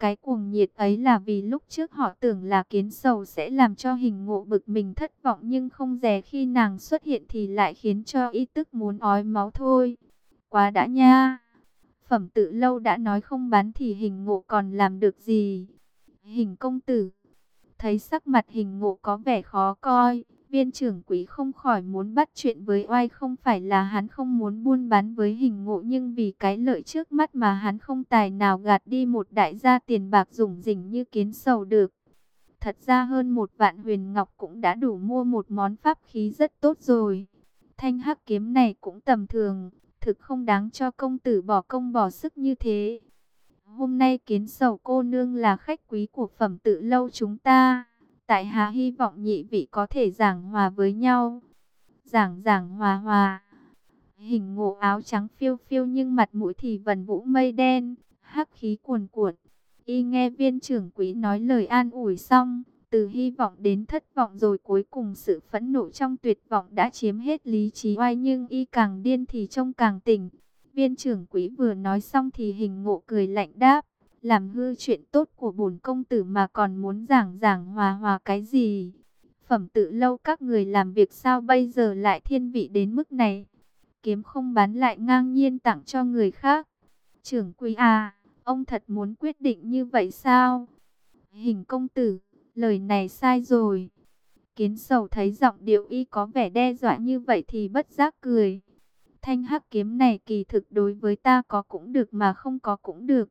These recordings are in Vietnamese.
Cái cuồng nhiệt ấy là vì lúc trước họ tưởng là Kiến Sầu sẽ làm cho Hình Ngộ bực mình thất vọng, nhưng không dè khi nàng xuất hiện thì lại khiến cho y tức muốn ói máu thôi. Quá đã nha. Phẩm Tự Lâu đã nói không bán thì Hình Ngộ còn làm được gì? Hình công tử. Thấy sắc mặt Hình Ngộ có vẻ khó coi, viên trưởng quỹ không khỏi muốn bắt chuyện với oai. Không phải là hắn không muốn buôn bán với Hình Ngộ, nhưng vì cái lợi trước mắt mà hắn không tài nào gạt đi một đại gia tiền bạc rủng rỉnh như Kiến Sầu được. Thật ra hơn 1 vạn huyền ngọc cũng đã đủ mua một món pháp khí rất tốt rồi. Thanh hắc kiếm này cũng tầm thường, thực không đáng cho công tử bỏ công bỏ sức như thế. Hôm nay Kiến Sầu cô nương là khách quý của Phẩm Tự Lâu chúng ta. Tại hạ hy vọng nhị vị có thể giảng hòa với nhau. Giảng hòa hòa. Hình Ngộ áo trắng phiêu phiêu nhưng mặt mũi thì vần vũ mây đen, hắc khí cuồn cuộn. Y nghe viên trưởng quỹ nói lời an ủi xong, từ hy vọng đến thất vọng, rồi cuối cùng sự phẫn nộ trong tuyệt vọng đã chiếm hết lý trí oai. Nhưng y càng điên thì trông càng tỉnh. Viên trưởng quỹ vừa nói xong thì Hình Ngộ cười lạnh đáp: làm hư chuyện tốt của bổn công tử mà còn muốn giảng hòa hòa cái gì? Phẩm Tự Lâu các người làm việc sao bây giờ lại thiên vị đến mức này? Kiếm không bán lại ngang nhiên tặng cho người khác. Trưởng quỹ à, ông thật muốn quyết định như vậy sao? Hình công tử, lời này sai rồi. Kiến Sầu thấy giọng điệu y có vẻ đe dọa như vậy thì bất giác cười. Thanh hắc kiếm này kỳ thực đối với ta có cũng được mà không có cũng được.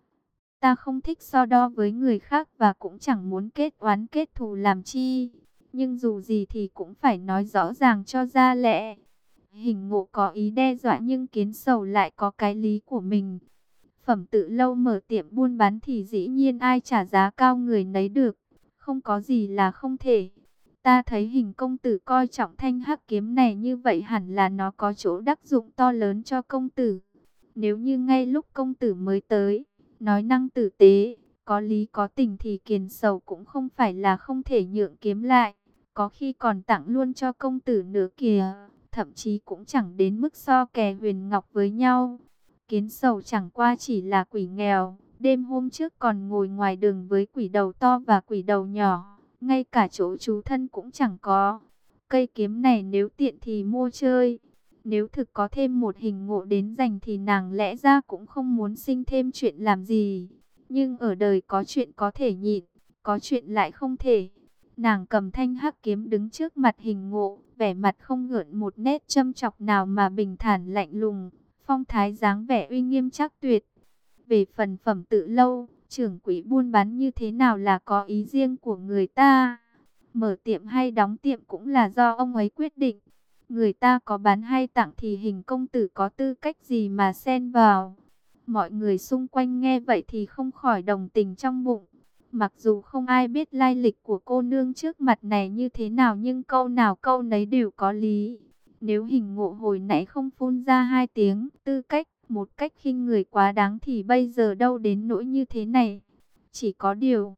Ta không thích so đo với người khác và cũng chẳng muốn kết oán kết thù làm chi. Nhưng dù gì thì cũng phải nói rõ ràng cho ra lẽ. Hình Ngộ có ý đe dọa nhưng Kiến Sầu lại có cái lý của mình. Phẩm Tự Lâu mở tiệm buôn bán thì dĩ nhiên ai trả giá cao người nấy được. Không có gì là không thể. Ta thấy Hình công tử coi trọng thanh hắc kiếm này như vậy hẳn là nó có chỗ đắc dụng to lớn cho công tử. Nếu như ngay lúc công tử mới tới, nói năng tử tế, có lý có tình thì Kiến Sầu cũng không phải là không thể nhượng kiếm lại. Có khi còn tặng luôn cho công tử nữa kìa. Thậm chí cũng chẳng đến mức so kè huyền ngọc với nhau. Kiến Sầu chẳng qua chỉ là quỷ nghèo. Đêm hôm trước còn ngồi ngoài đường với quỷ đầu to và quỷ đầu nhỏ. Ngay cả chỗ trú thân cũng chẳng có. Cây kiếm này nếu tiện thì mua chơi. Nếu thực có thêm một Hình Ngộ đến giành thì nàng lẽ ra cũng không muốn sinh thêm chuyện làm gì. Nhưng ở đời có chuyện có thể nhịn, có chuyện lại không thể. Nàng cầm thanh hắc kiếm đứng trước mặt Hình Ngộ, vẻ mặt không gợn một nét châm chọc nào mà bình thản lạnh lùng, phong thái dáng vẻ uy nghiêm chắc tuyệt. Về phần Phẩm Tự Lâu, trưởng quỹ buôn bán như thế nào là có ý riêng của người ta. Mở tiệm hay đóng tiệm cũng là do ông ấy quyết định. Người ta có bán hay tặng thì Hình công tử có tư cách gì mà xen vào. Mọi người xung quanh nghe vậy thì không khỏi đồng tình trong bụng. Mặc dù không ai biết lai lịch của cô nương trước mặt này như thế nào, nhưng câu nào câu nấy đều có lý. Nếu Hình Ngộ hồi nãy không phun ra 2 tiếng tư cách một cách khinh người quá đáng thì bây giờ đâu đến nỗi như thế này. Chỉ có điều,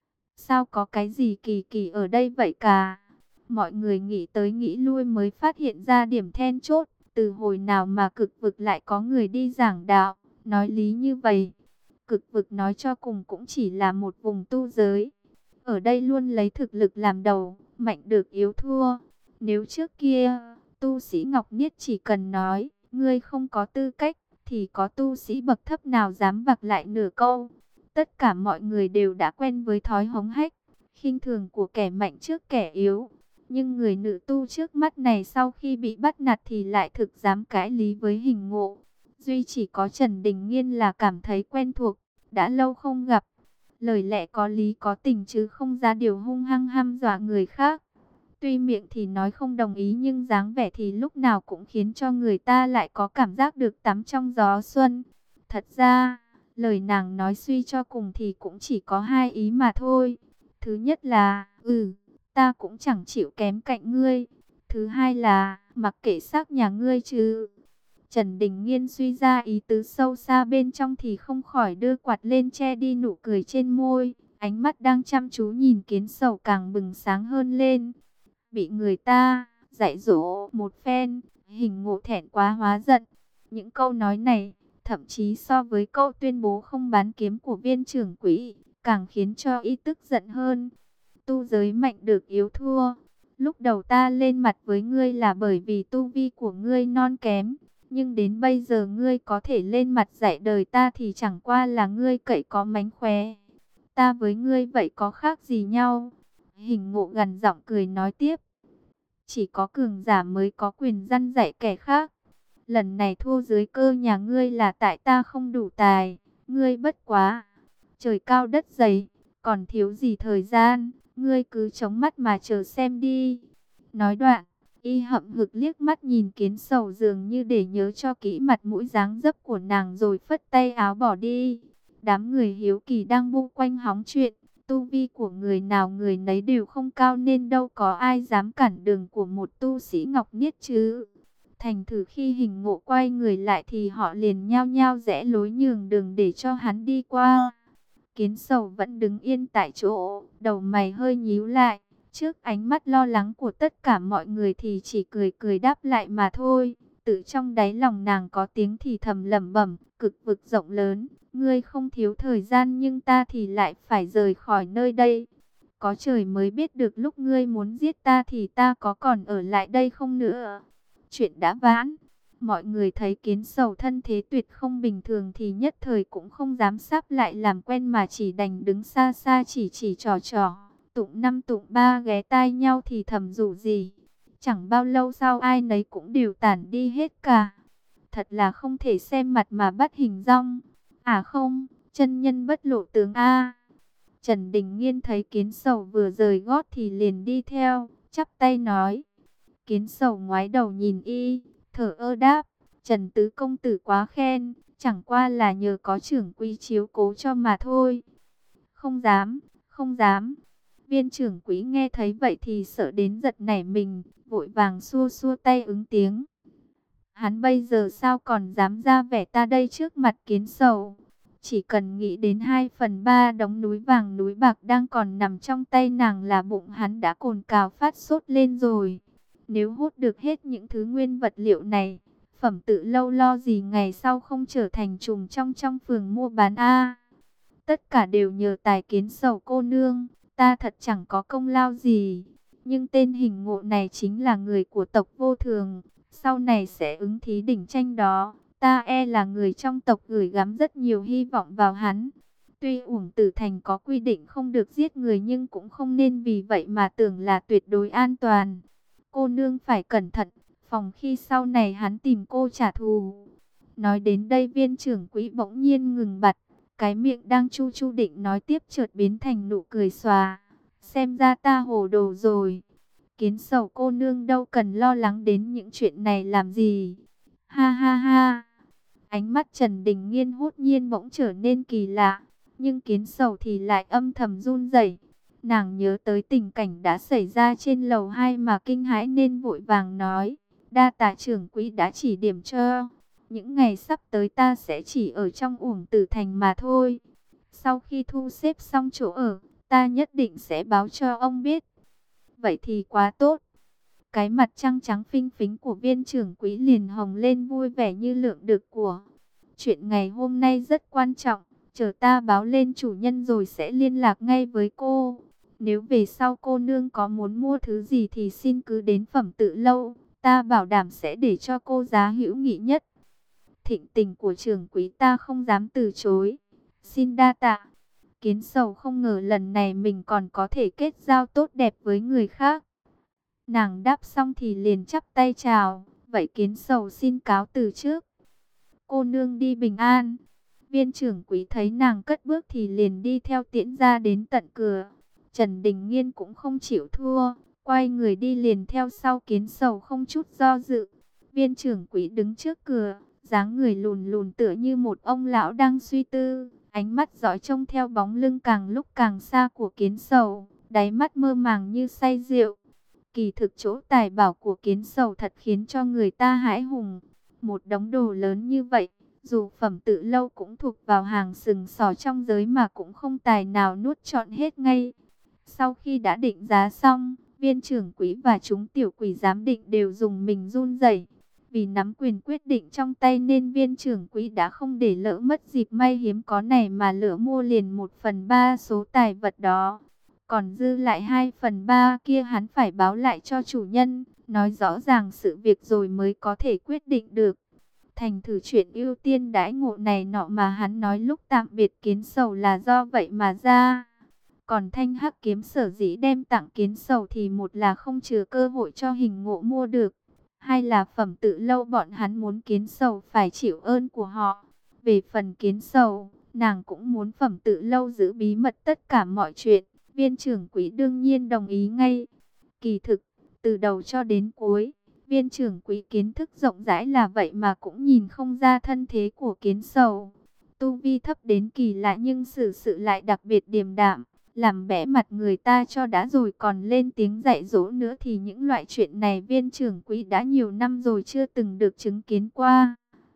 sao có cái gì kỳ kỳ ở đây vậy cả? Mọi người nghĩ tới nghĩ lui mới phát hiện ra điểm then chốt. Từ hồi nào mà Cực Vực lại có người đi giảng đạo, nói lý như vậy? Cực Vực nói cho cùng cũng chỉ là một vùng tu giới. Ở đây luôn lấy thực lực làm đầu, mạnh được yếu thua. Nếu trước kia, tu sĩ Ngọc Niết chỉ cần nói, ngươi không có tư cách, thì có tu sĩ bậc thấp nào dám vặc lại nửa câu. Tất cả mọi người đều đã quen với thói hống hách, khinh thường của kẻ mạnh trước kẻ yếu. Nhưng người nữ tu trước mắt này sau khi bị bắt nạt thì lại thực dám cãi lý với Hình Ngộ. Duy chỉ có Trần Đình Nghiên là cảm thấy quen thuộc, đã lâu không gặp. Lời lẽ có lý có tình chứ không ra điều hung hăng hăm dọa người khác. Tuy miệng thì nói không đồng ý nhưng dáng vẻ thì lúc nào cũng khiến cho người ta lại có cảm giác được tắm trong gió xuân. Thật ra, lời nàng nói suy cho cùng thì cũng chỉ có 2 ý mà thôi. Thứ nhất là, ta cũng chẳng chịu kém cạnh ngươi. Thứ hai là, mặc kệ xác nhà ngươi chứ. Trần Đình Nghiên suy ra ý tứ sâu xa bên trong thì không khỏi đưa quạt lên che đi nụ cười trên môi. Ánh mắt đang chăm chú nhìn Kiến Sầu càng bừng sáng hơn lên. Bị người ta dạy dỗ một phen, Hình Ngộ thẹn quá hóa giận. Những câu nói này, thậm chí so với câu tuyên bố không bán kiếm của viên trưởng quỹ, càng khiến cho y tức giận hơn. Tu giới mạnh được yếu thua. Lúc đầu ta lên mặt với ngươi là bởi vì tu vi của ngươi non kém. Nhưng đến bây giờ ngươi có thể lên mặt dạy đời ta thì chẳng qua là ngươi cậy có mánh khóe. Ta với ngươi vậy có khác gì nhau? Hình Ngộ gằn giọng cười nói tiếp. Chỉ có cường giả mới có quyền răn dạy kẻ khác. Lần này thua dưới cơ nhà ngươi là tại ta không đủ tài. Ngươi bất quá. Trời cao đất dày. Còn thiếu gì thời gian. Ngươi cứ chống mắt mà chờ xem đi. Nói đoạn. Y hậm hực liếc mắt nhìn Kiến Sầu dường như để nhớ cho kỹ mặt mũi dáng dấp của nàng rồi phất tay áo bỏ đi. Đám người hiếu kỳ đang bu quanh hóng chuyện. Tu vi của người nào người nấy đều không cao nên đâu có ai dám cản đường của một tu sĩ Ngọc Niết chứ. Thành thử khi Hình Ngộ quay người lại thì họ liền nhao nhao rẽ lối nhường đường để cho hắn đi qua. Kiến Sầu vẫn đứng yên tại chỗ, đầu mày hơi nhíu lại. Trước ánh mắt lo lắng của tất cả mọi người thì chỉ cười cười đáp lại mà thôi. Tự trong đáy lòng nàng có tiếng thì thầm lẩm bẩm, cực vực rộng lớn, ngươi không thiếu thời gian nhưng ta thì lại phải rời khỏi nơi đây. Có trời mới biết được lúc ngươi muốn giết ta thì ta có còn ở lại đây không nữa. Chuyện đã vãn, mọi người thấy Kiến Sầu thân thế tuyệt không bình thường thì nhất thời cũng không dám sáp lại làm quen mà chỉ đành đứng xa xa chỉ trò trò. Tụng năm tụng ba ghé tai nhau thì thầm rủ gì. Chẳng bao lâu sau ai nấy cũng đều tản đi hết cả. Thật là không thể xem mặt mà bắt hình dong. À không, chân nhân bất lộ tướng a. Trần Đình Nghiên thấy Kiến Sầu vừa rời gót thì liền đi theo, chắp tay nói. Kiến Sầu ngoái đầu nhìn y, thở ơ đáp. Trần tứ công tử quá khen, chẳng qua là nhờ có trưởng quỹ chiếu cố cho mà thôi. Không dám, không dám. Viên trưởng quỹ nghe thấy vậy thì sợ đến giật nảy mình, vội vàng xua xua tay ứng tiếng. Hắn bây giờ sao còn dám ra vẻ ta đây trước mặt Kiến Sầu. Chỉ cần nghĩ đến 2/3 đống núi vàng núi bạc đang còn nằm trong tay nàng là bụng hắn đã cồn cào phát sốt lên rồi. Nếu hút được hết những thứ nguyên vật liệu này, Phẩm Tự Lâu lo gì ngày sau không trở thành trùm trong phường mua bán a. Tất cả đều nhờ tài Kiến Sầu cô nương. Ta thật chẳng có công lao gì, nhưng tên Hình Ngộ này chính là người của tộc Vô Thường, sau này sẽ ứng thí đỉnh tranh đó, ta e là người trong tộc gửi gắm rất nhiều hy vọng vào hắn. Tuy Uổng Tử Thành có quy định không được giết người nhưng cũng không nên vì vậy mà tưởng là tuyệt đối an toàn. Cô nương phải cẩn thận, phòng khi sau này hắn tìm cô trả thù. Nói đến đây viên trưởng quỹ bỗng nhiên ngừng bặt. Cái miệng đang chu chu định nói tiếp chợt biến thành nụ cười xòa. Xem ra ta hồ đồ rồi. Kiến Sầu cô nương đâu cần lo lắng đến những chuyện này làm gì. Ha ha ha. Ánh mắt Trần Đình Nghiên hốt nhiên bỗng trở nên kỳ lạ. Nhưng Kiến Sầu thì lại âm thầm run rẩy. Nàng nhớ tới tình cảnh đã xảy ra trên lầu 2 mà kinh hãi nên vội vàng nói. Đa tạ trưởng quỹ đã chỉ điểm cho. Những ngày sắp tới ta sẽ chỉ ở trong Uổng Tử Thành mà thôi. Sau khi thu xếp xong chỗ ở, ta nhất định sẽ báo cho ông biết. Vậy thì quá tốt. Cái mặt trăng trắng phinh phính của viên trưởng quỹ liền hồng lên vui vẻ như lượng được của. Chuyện ngày hôm nay rất quan trọng. Chờ ta báo lên chủ nhân rồi sẽ liên lạc ngay với cô. Nếu về sau cô nương có muốn mua thứ gì thì xin cứ đến Phẩm Tự Lâu. Ta bảo đảm sẽ để cho cô giá hữu nghị nhất. Thịnh tình của trưởng quỹ ta không dám từ chối. Xin đa tạ. Kiến Sầu không ngờ lần này mình còn có thể kết giao tốt đẹp với người khác. Nàng đáp xong thì liền chắp tay chào. Vậy Kiến Sầu xin cáo từ trước. Cô nương đi bình an. Viên trưởng quỹ thấy nàng cất bước thì liền đi theo tiễn ra đến tận cửa. Trần Đình Nghiên cũng không chịu thua. Quay người đi liền theo sau Kiến Sầu không chút do dự. Viên trưởng quỹ đứng trước cửa. Dáng người lùn lùn tựa như một ông lão đang suy tư, ánh mắt dõi trông theo bóng lưng càng lúc càng xa của Kiến Sầu, đáy mắt mơ màng như say rượu. Kỳ thực chỗ tài bảo của Kiến Sầu thật khiến cho người ta hãi hùng. Một đống đồ lớn như vậy, dù Phẩm Tự Lâu cũng thuộc vào hàng sừng sỏ trong giới mà cũng không tài nào nuốt trọn hết ngay. Sau khi đã định giá xong, viên trưởng quỹ và chúng tiểu quỷ giám định đều dùng mình run rẩy. Vì nắm quyền quyết định trong tay nên viên trưởng quỹ đã không để lỡ mất dịp may hiếm có này mà lựa mua liền 1/3 số tài vật đó. Còn dư lại 2/3 kia hắn phải báo lại cho chủ nhân, nói rõ ràng sự việc rồi mới có thể quyết định được. Thành thử chuyện ưu tiên đãi ngộ này nọ mà hắn nói lúc tạm biệt Kiến Sầu là do vậy mà ra. Còn Thanh Hắc Kiếm sở dĩ đem tặng Kiến Sầu thì một là không chừa cơ hội cho Hình Ngộ mua được, hai là Phẩm Tự Lâu bọn hắn muốn Kiến Sầu phải chịu ơn của họ. Về phần Kiến Sầu, nàng cũng muốn Phẩm Tự Lâu giữ bí mật tất cả mọi chuyện. Viên trưởng quỹ đương nhiên đồng ý ngay. Kỳ thực, từ đầu cho đến cuối, viên trưởng quỹ kiến thức rộng rãi là vậy mà cũng nhìn không ra thân thế của Kiến Sầu. Tu vi thấp đến kỳ lạ nhưng xử sự lại đặc biệt điềm đạm, làm bẽ mặt người ta cho đã rồi còn lên tiếng dạy dỗ nữa thì những loại chuyện này viên trưởng quỹ đã nhiều năm rồi chưa từng được chứng kiến qua.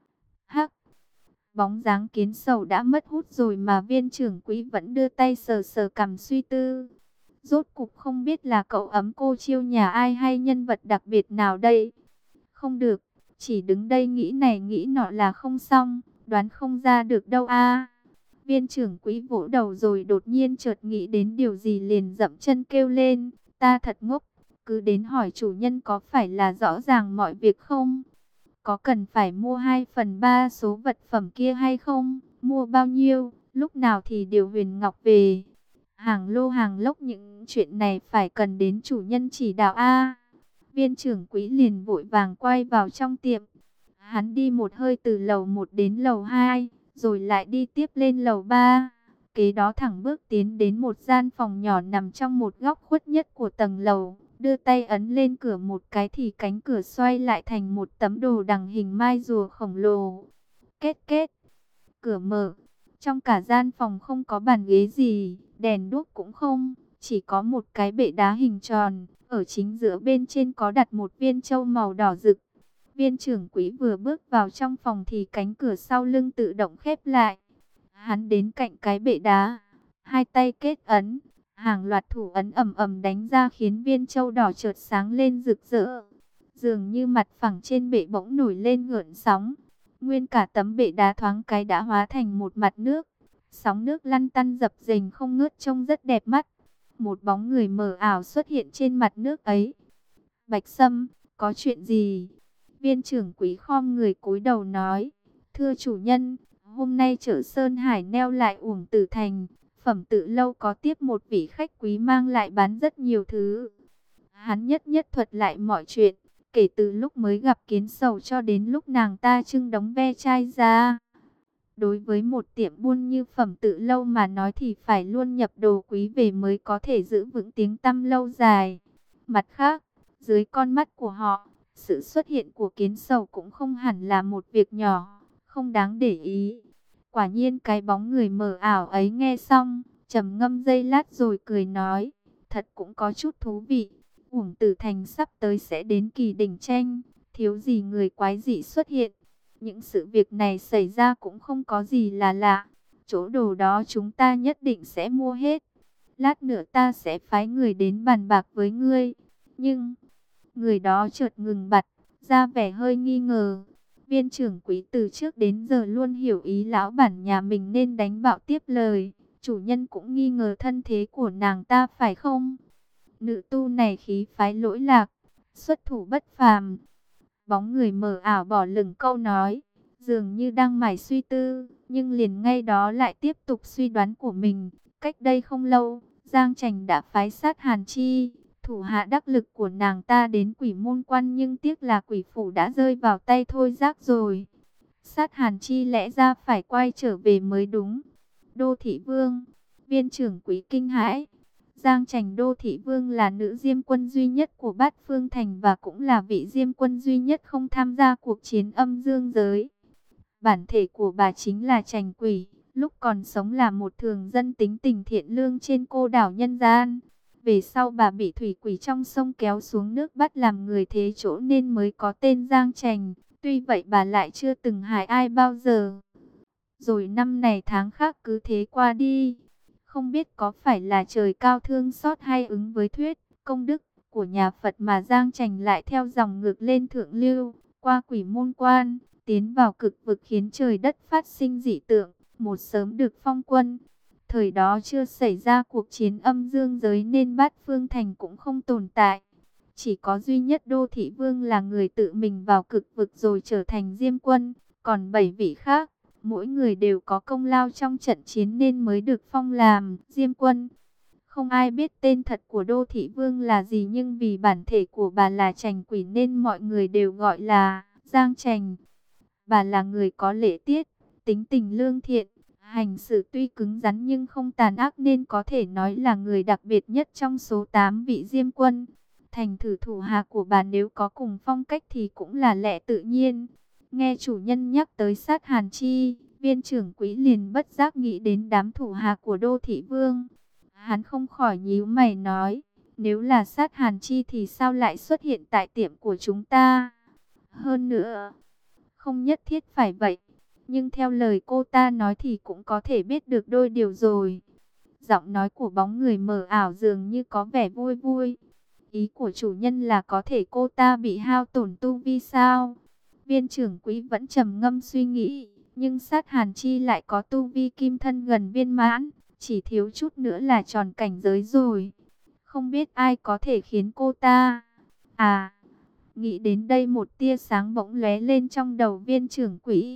Hắc, bóng dáng Kiến Sầu đã mất hút rồi mà viên trưởng quỹ vẫn đưa tay sờ sờ cằm suy tư. Rốt cục không biết là cậu ấm cô chiêu nhà ai hay nhân vật đặc biệt nào đây. Không được, chỉ đứng đây nghĩ này nghĩ nọ là không xong, đoán không ra được đâu a. Viên trưởng quỹ vỗ đầu rồi đột nhiên chợt nghĩ đến điều gì liền dậm chân kêu lên, ta thật ngốc, cứ đến hỏi chủ nhân có phải là rõ ràng mọi việc không? Có cần phải mua 2/3 số vật phẩm kia hay không? Mua bao nhiêu? Lúc nào thì điều Huyền Ngọc về? Hàng lô hàng lốc những chuyện này phải cần đến chủ nhân chỉ đạo a. Viên trưởng quỹ liền vội vàng quay vào trong tiệm. Hắn đi một hơi từ lầu 1 đến lầu 2, rồi lại đi tiếp lên lầu 3. Kế đó thẳng bước tiến đến một gian phòng nhỏ nằm trong một góc khuất nhất của tầng lầu. Đưa tay ấn lên cửa một cái thì cánh cửa xoay lại thành một tấm đồ đằng hình mai rùa khổng lồ. Két két, cửa mở. Trong cả gian phòng không có bàn ghế gì, đèn đuốc cũng không, chỉ có một cái bệ đá hình tròn. Ở chính giữa bên trên có đặt một viên châu màu đỏ rực. Viên trưởng quỹ vừa bước vào trong phòng thì cánh cửa sau lưng tự động khép lại. Hắn đến cạnh cái bệ đá, hai tay kết ấn. Hàng loạt thủ ấn ầm ầm đánh ra khiến viên châu đỏ chợt sáng lên rực rỡ. Dường như mặt phẳng trên bệ bỗng nổi lên gợn sóng. Nguyên cả tấm bệ đá thoáng cái đã hóa thành một mặt nước. Sóng nước lăn tăn dập dềnh không ngớt trông rất đẹp mắt. Một bóng người mờ ảo xuất hiện trên mặt nước ấy. Bạch Sâm, có chuyện gì? Viên trưởng quý khom người cúi đầu nói. Thưa chủ nhân, hôm nay chợ Sơn Hải neo lại Uổng Tử Thành. Phẩm Tự Lâu có tiếp một vị khách quý mang lại bán rất nhiều thứ. Hắn nhất nhất thuật lại mọi chuyện, kể từ lúc mới gặp Kiến Sầu cho đến lúc nàng ta trưng đống ve chai ra. Đối với một tiệm buôn như Phẩm Tự Lâu mà nói thì phải luôn nhập đồ quý về mới có thể giữ vững tiếng tăm lâu dài. Mặt khác, dưới con mắt của họ, sự xuất hiện của Kiến Sầu cũng không hẳn là một việc nhỏ, không đáng để ý. Quả nhiên cái bóng người mờ ảo ấy nghe xong, trầm ngâm giây lát rồi cười nói, thật cũng có chút thú vị. Uổng Tử Thành sắp tới sẽ đến kỳ đỉnh tranh, thiếu gì người quái dị xuất hiện. Những sự việc này xảy ra cũng không có gì là lạ. Chỗ đồ đó chúng ta nhất định sẽ mua hết. Lát nữa ta sẽ phái người đến bàn bạc với ngươi. Nhưng, người đó chợt ngừng bặt, ra vẻ hơi nghi ngờ. Viên trưởng quý từ trước đến giờ luôn hiểu ý lão bản nhà mình nên đánh bạo tiếp lời. Chủ nhân cũng nghi ngờ thân thế của nàng ta phải không? Nữ tu này khí phái lỗi lạc, xuất thủ bất phàm. Bóng người mờ ảo bỏ lửng câu nói, dường như đang mải suy tư, nhưng liền ngay đó lại tiếp tục suy đoán của mình. Cách đây không lâu, Giang Trành đã phái sát Hàn Chi, thủ hạ đắc lực của nàng ta đến Quỷ Môn Quan, nhưng tiếc là Quỷ Phủ đã rơi vào tay Thôi Giác rồi. Sát Hàn Chi lẽ ra phải quay trở về mới đúng. Đô Thị Vương, viên trưởng quý kinh hãi. Giang Trành Đô Thị Vương là nữ diêm quân duy nhất của Bát Phương Thành và cũng là vị diêm quân duy nhất không tham gia cuộc chiến âm dương giới. Bản thể của bà chính là Trành Quỷ, lúc còn sống là một thường dân tính tình thiện lương trên cô đảo nhân gian. Về sau bà bị thủy quỷ trong sông kéo xuống nước bắt làm người thế chỗ nên mới có tên Giang Trành. Tuy vậy bà lại chưa từng hại ai bao giờ. Rồi năm này tháng khác cứ thế qua đi. Không biết có phải là trời cao thương xót hay ứng với thuyết công đức của nhà Phật mà Giang Trành lại theo dòng ngược lên thượng lưu, qua quỷ môn quan, tiến vào cực vực khiến trời đất phát sinh dị tượng, một sớm được phong quân. Thời đó chưa xảy ra cuộc chiến âm dương giới nên Bát Phương Thành cũng không tồn tại. Chỉ có duy nhất Đô Thị Vương là người tự mình vào cực vực rồi trở thành Diêm Quân. Còn 7 vị khác, mỗi người đều có công lao trong trận chiến nên mới được phong làm Diêm Quân. Không ai biết tên thật của Đô Thị Vương là gì, nhưng vì bản thể của bà là Trành Quỷ nên mọi người đều gọi là Giang Trành. Bà là người có lễ tiết, tính tình lương thiện, hành xử tuy cứng rắn nhưng không tàn ác nên có thể nói là người đặc biệt nhất trong số 8 vị Diêm Quân. Thành thử thủ hạ của bà nếu có cùng phong cách thì cũng là lẽ tự nhiên. Nghe chủ nhân nhắc tới Sát Hàn Chi, Viên trưởng quỹ liền bất giác nghĩ đến đám thủ hạ của Đô Thị Vương. Hắn không khỏi nhíu mày nói, nếu là Sát Hàn Chi thì sao lại xuất hiện tại tiệm của chúng ta? Hơn nữa, không nhất thiết phải vậy, nhưng theo lời cô ta nói thì cũng có thể biết được đôi điều rồi. Giọng nói của bóng người mờ ảo dường như có vẻ vui vui. Ý của chủ nhân là có thể cô ta bị hao tổn tu vi sao? Viên trưởng quỹ vẫn trầm ngâm suy nghĩ, nhưng Sát Hàn Chi lại có tu vi kim thân gần viên mãn, chỉ thiếu chút nữa là tròn cảnh giới rồi. Không biết ai có thể khiến cô ta... À, nghĩ đến đây một tia sáng bỗng lóe lên trong đầu viên trưởng quỹ.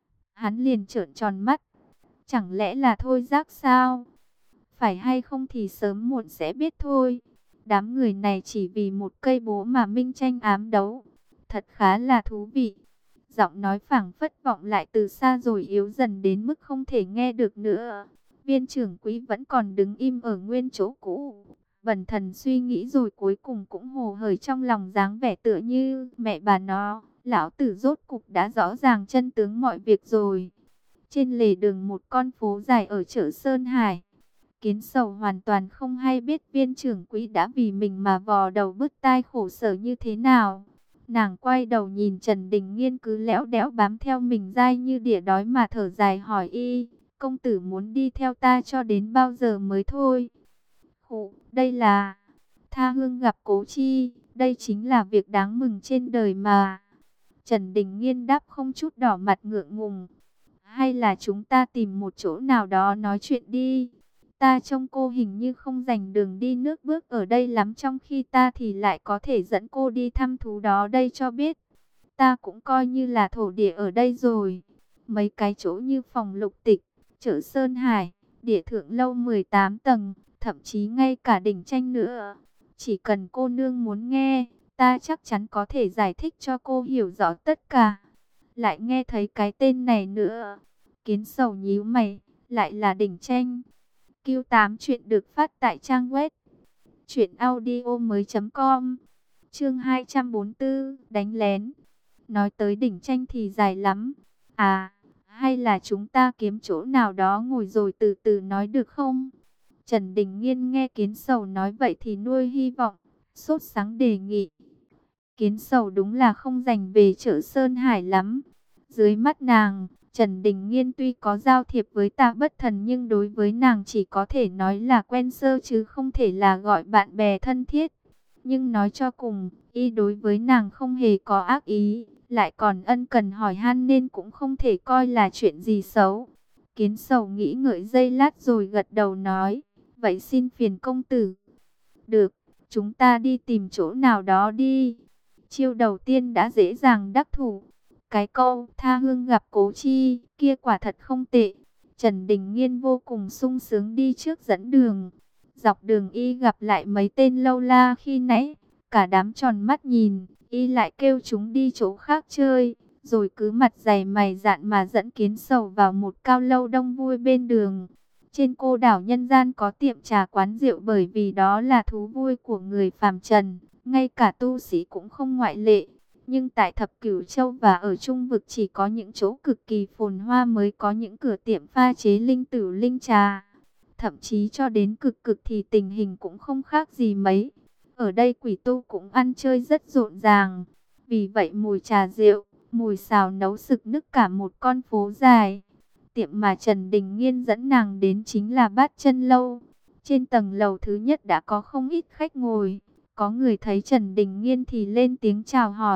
Hắn liền trợn tròn mắt. Chẳng lẽ là Thôi Giác sao? Phải hay không thì sớm muộn sẽ biết thôi. Đám người này chỉ vì một cây búa mà minh tranh ám đấu. Thật khá là thú vị. Giọng nói phảng phất vọng lại từ xa rồi yếu dần đến mức không thể nghe được nữa. Viên trưởng quỹ vẫn còn đứng im ở nguyên chỗ cũ. Bần thần suy nghĩ rồi cuối cùng cũng hồ hởi trong lòng, dáng vẻ tựa như mẹ bà nó. Lão tử rốt cục đã rõ ràng chân tướng mọi việc rồi. Trên lề đường một con phố dài ở chợ Sơn Hải, Kiến Sầu hoàn toàn không hay biết viên trưởng quỹ đã vì mình mà vò đầu bứt tai khổ sở như thế nào. Nàng quay đầu nhìn Trần Đình Nghiên cứ lẽo đẽo bám theo mình dai như đỉa đói mà thở dài hỏi y, công tử muốn đi theo ta cho đến bao giờ mới thôi? Khụ, đây là tha hương gặp cố chi, đây chính là việc đáng mừng trên đời mà. Trần Đình Nghiên đáp không chút đỏ mặt ngượng ngùng. Hay là chúng ta tìm một chỗ nào đó nói chuyện đi. Ta trông cô hình như không dành đường đi nước bước ở đây lắm, trong khi ta thì lại có thể dẫn cô đi thăm thú đó đây cho biết. Ta cũng coi như là thổ địa ở đây rồi. Mấy cái chỗ như phòng Lục Tịch, chợ Sơn Hải, địa thượng lâu 18 tầng, thậm chí ngay cả đỉnh tranh nữa. Chỉ cần cô nương muốn nghe, ta chắc chắn có thể giải thích cho cô hiểu rõ tất cả. Lại nghe thấy cái tên này nữa. Kiến Sầu nhíu mày, lại là đỉnh tranh. Q8 chuyện được phát tại trang web truyệnaudiomoi.com. Chương 244, đánh lén. Nói tới đỉnh tranh thì dài lắm. À, hay là chúng ta kiếm chỗ nào đó ngồi rồi từ từ nói được không? Trần Đình Nghiên nghe Kiến Sầu nói vậy thì nuôi hy vọng, sốt sắng đề nghị. Kiến Sầu đúng là không dành về chợ Sơn Hải lắm. Dưới mắt nàng, Trần Đình Nghiên tuy có giao thiệp với Tạ Bất Thần nhưng đối với nàng chỉ có thể nói là quen sơ chứ không thể là gọi bạn bè thân thiết. Nhưng nói cho cùng, y đối với nàng không hề có ác ý, lại còn ân cần hỏi han nên cũng không thể coi là chuyện gì xấu. Kiến Sầu nghĩ ngợi giây lát rồi gật đầu nói, vậy xin phiền công tử. Được, chúng ta đi tìm chỗ nào đó đi. Chiêu đầu tiên đã dễ dàng đắc thủ. Cái câu tha hương gặp cố chi kia quả thật không tệ. Trần Đình Nghiên vô cùng sung sướng đi trước dẫn đường. Dọc đường y gặp lại mấy tên lâu la khi nãy. Cả đám tròn mắt nhìn, y lại kêu chúng đi chỗ khác chơi. Rồi cứ mặt dày mày dạn mà dẫn Kiến Sầu vào một cao lâu đông vui bên đường. Trên cô đảo nhân gian có tiệm trà quán rượu bởi vì đó là thú vui của người phàm trần. Ngay cả tu sĩ cũng không ngoại lệ. Nhưng tại Thập Cửu Châu và ở Trung Vực chỉ có những chỗ cực kỳ phồn hoa mới có những cửa tiệm pha chế linh tử linh trà. Thậm chí cho đến cực cực thì tình hình cũng không khác gì mấy. Ở đây quỷ tu cũng ăn chơi rất rộn ràng. Vì vậy mùi trà rượu, mùi xào nấu sực nức cả một con phố dài. Tiệm mà Trần Đình Nghiên dẫn nàng đến chính là Bát Chân Lâu. Trên tầng lầu thứ nhất đã có không ít khách ngồi. Có người thấy Trần Đình Nghiên thì lên tiếng chào hỏi.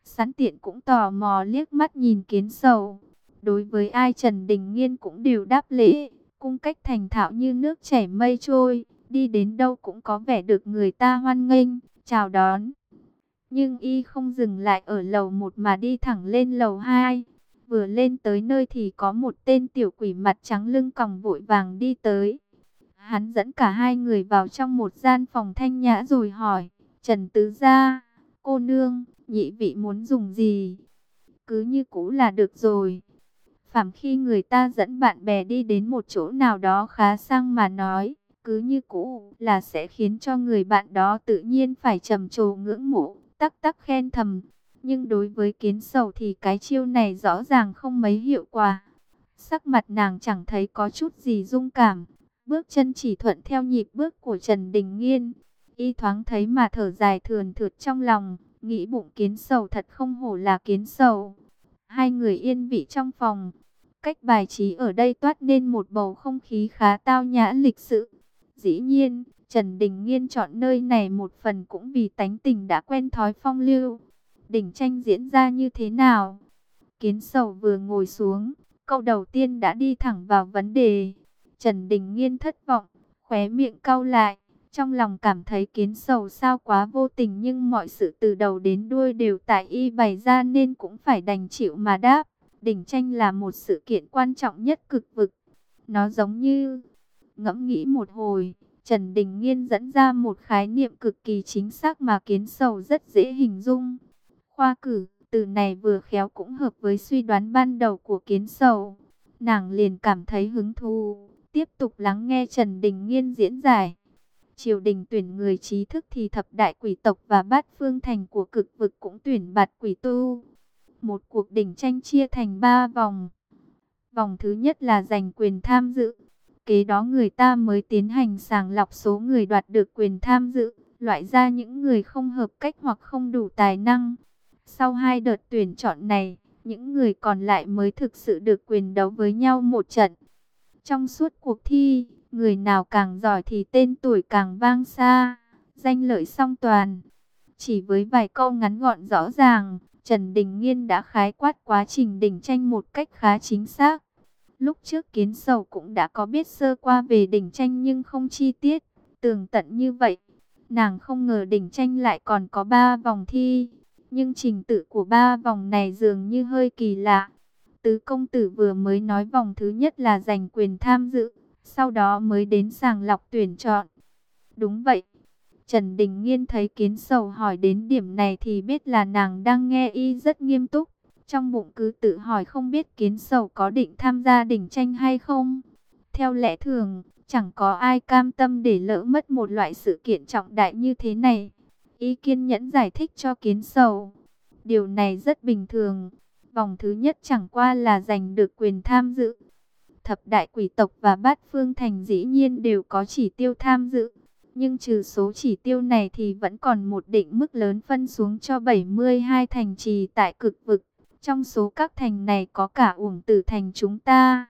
Sẵn tiện cũng tò mò liếc mắt nhìn Kiến Sầu. Đối với ai Trần Đình Nghiên cũng đều đáp lễ, cung cách thành thạo như nước chảy mây trôi, đi đến đâu cũng có vẻ được người ta hoan nghênh, chào đón. Nhưng y không dừng lại ở lầu 1 mà đi thẳng lên lầu 2. Vừa lên tới nơi thì có một tên tiểu quỷ mặt trắng lưng còng vội vàng đi tới. Hắn dẫn cả hai người vào trong một gian phòng thanh nhã rồi hỏi, Trần Tứ Gia, cô nương, nhị vị muốn dùng gì? Cứ như cũ là được rồi. Phàm khi người ta dẫn bạn bè đi đến một chỗ nào đó khá sang mà nói, cứ như cũ là sẽ khiến cho người bạn đó tự nhiên phải trầm trồ ngưỡng mộ, tắc tắc khen thầm. Nhưng đối với Kiến Sầu thì cái chiêu này rõ ràng không mấy hiệu quả. Sắc mặt nàng chẳng thấy có chút gì rung cảm, bước chân chỉ thuận theo nhịp bước của Trần Đình Nghiên. Y thoáng thấy mà thở dài thườn thượt trong lòng, nghĩ bụng Kiến Sầu thật không hổ là Kiến Sầu. Hai người yên vị trong phòng. Cách bài trí ở đây toát nên một bầu không khí khá tao nhã lịch sự. Dĩ nhiên, Trần Đình Nghiên chọn nơi này một phần cũng vì tánh tình đã quen thói phong lưu. Đỉnh tranh diễn ra như thế nào? Kiến Sầu vừa ngồi xuống, câu đầu tiên đã đi thẳng vào vấn đề. Trần Đình Nghiên thất vọng, khóe miệng cau lại. Trong lòng cảm thấy Kiến Sầu sao quá vô tình, nhưng mọi sự từ đầu đến đuôi đều tại y bày ra nên cũng phải đành chịu mà đáp. Đỉnh tranh là một sự kiện quan trọng nhất cực vực. Nó giống như... Ngẫm nghĩ một hồi, Trần Đình Nghiên dẫn ra một khái niệm cực kỳ chính xác mà Kiến Sầu rất dễ hình dung. Khoa cử, từ này vừa khéo cũng hợp với suy đoán ban đầu của Kiến Sầu. Nàng liền cảm thấy hứng thú, tiếp tục lắng nghe Trần Đình Nghiên diễn giải. Triều đình tuyển người trí thức thì thập đại quỷ tộc và bát phương thành của cực vực cũng tuyển bạt quỷ tu. Một cuộc đỉnh tranh chia thành 3 vòng. Vòng thứ nhất là giành quyền tham dự. Kế đó người ta mới tiến hành sàng lọc số người đoạt được quyền tham dự, loại ra những người không hợp cách hoặc không đủ tài năng. Sau 2 đợt tuyển chọn này, những người còn lại mới thực sự được quyền đấu với nhau một trận. Trong suốt cuộc thi, người nào càng giỏi thì tên tuổi càng vang xa, danh lợi song toàn. Chỉ với vài câu ngắn gọn rõ ràng, Trần Đình Nghiên đã khái quát quá trình đỉnh tranh một cách khá chính xác. Lúc trước Kiến Sầu cũng đã có biết sơ qua về đỉnh tranh nhưng không chi tiết, tường tận như vậy. Nàng không ngờ đỉnh tranh lại còn có 3 vòng thi, nhưng trình tự của 3 vòng này dường như hơi kỳ lạ. Tứ công tử vừa mới nói vòng thứ nhất là giành quyền tham dự, sau đó mới đến sàng lọc tuyển chọn. Đúng vậy. Trần Đình Nghiên thấy Kiến Sầu hỏi đến điểm này thì biết là nàng đang nghe y rất nghiêm túc. Trong bụng cứ tự hỏi không biết Kiến Sầu có định tham gia đỉnh tranh hay không. Theo lẽ thường, chẳng có ai cam tâm để lỡ mất một loại sự kiện trọng đại như thế này. Y kiên nhẫn giải thích cho Kiến Sầu. Điều này rất bình thường. Vòng thứ nhất chẳng qua là giành được quyền tham dự. Thập đại quỷ tộc và bát phương thành dĩ nhiên đều có chỉ tiêu tham dự. Nhưng trừ số chỉ tiêu này thì vẫn còn một định mức lớn phân xuống cho 72 thành trì tại cực vực. Trong số các thành này có cả Uổng Tử thành chúng ta.